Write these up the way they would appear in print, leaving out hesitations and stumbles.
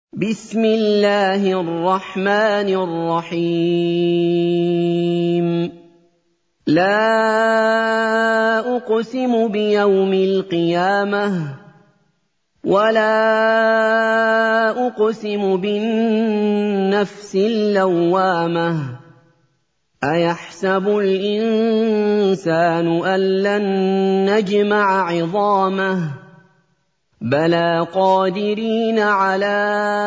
بسم الله الرحمن الرحيم لا أقسم بيوم القيامة ولا أقسم بالنفس اللوامة أيحسب الإنسان أن لن نجمع عظامه بلى قادرين على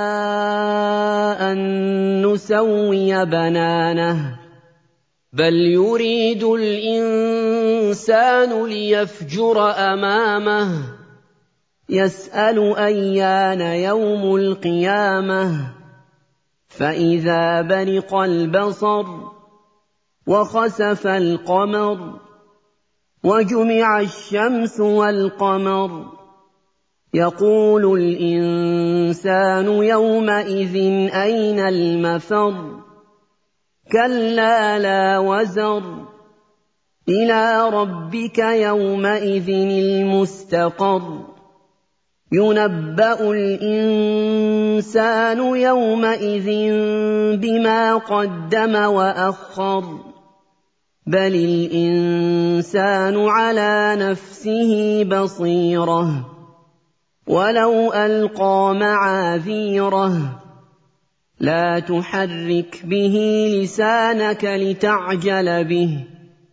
أن نسوي بنانه بل يريد الإنسان ليفجر أمامه يسأل أيان يوم القيامة فإذا برق البصر وخسف القمر وجمع الشمس والقمر يقول الإنسان يومئذ أين المفر كلا لا وزر إلى ربك يومئذ المستقر ينبأ الإنسان يومئذ بما قدم وأخر بل الإنسان على نفسه بصيرة ولو ألقى معاذيره لا تحرك به لسانك لتعجل به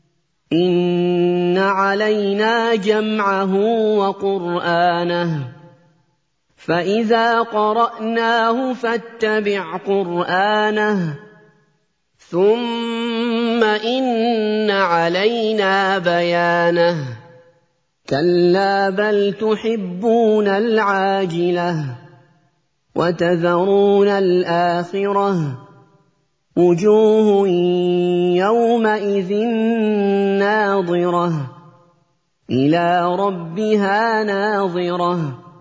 إن علينا جمعه وقرآنه فإذا قرأناه فاتبع قرآنه ثم إن علينا بيانه كلا بل تحبون العاجلة وتذرون الآخرة وجوه يومئذ ناظرة إلى ربها ناظرة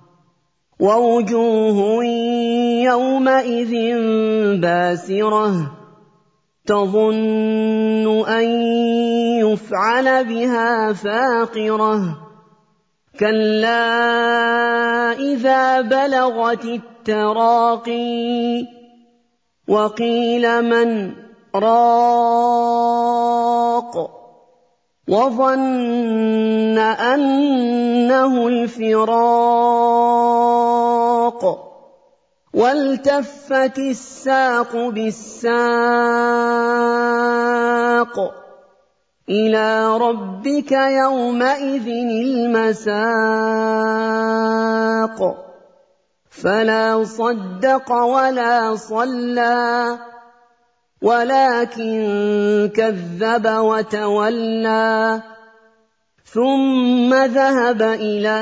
ووجوه يومئذ باسرة تظن أن يفعل بها فاقرة كلا إذا بلغت التراقي وقيل من راق وظن أنه الفراق والتفت الساق بالساق إلى ربك يومئذ المساق فلا صدق ولا صلى ولكن كذب وتولى ثم ذهب إلى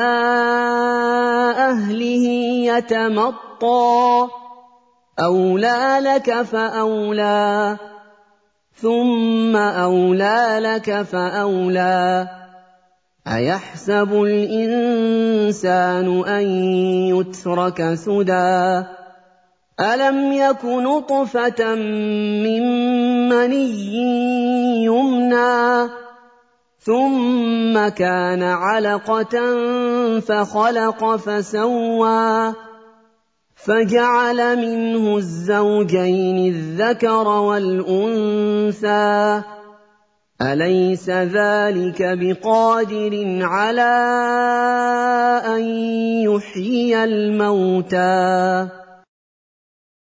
أهله يتمطى أولى لك فأولى ثم أولى لك فأولى أيحسب الإنسان أن يترك سدى ألم يك نطفة من مني يمنى ثم كان علقة فخلق فسوى فجعل منه الزوجين الذكر والأنثى أليس ذلك بقادر على أن يحيي الموتى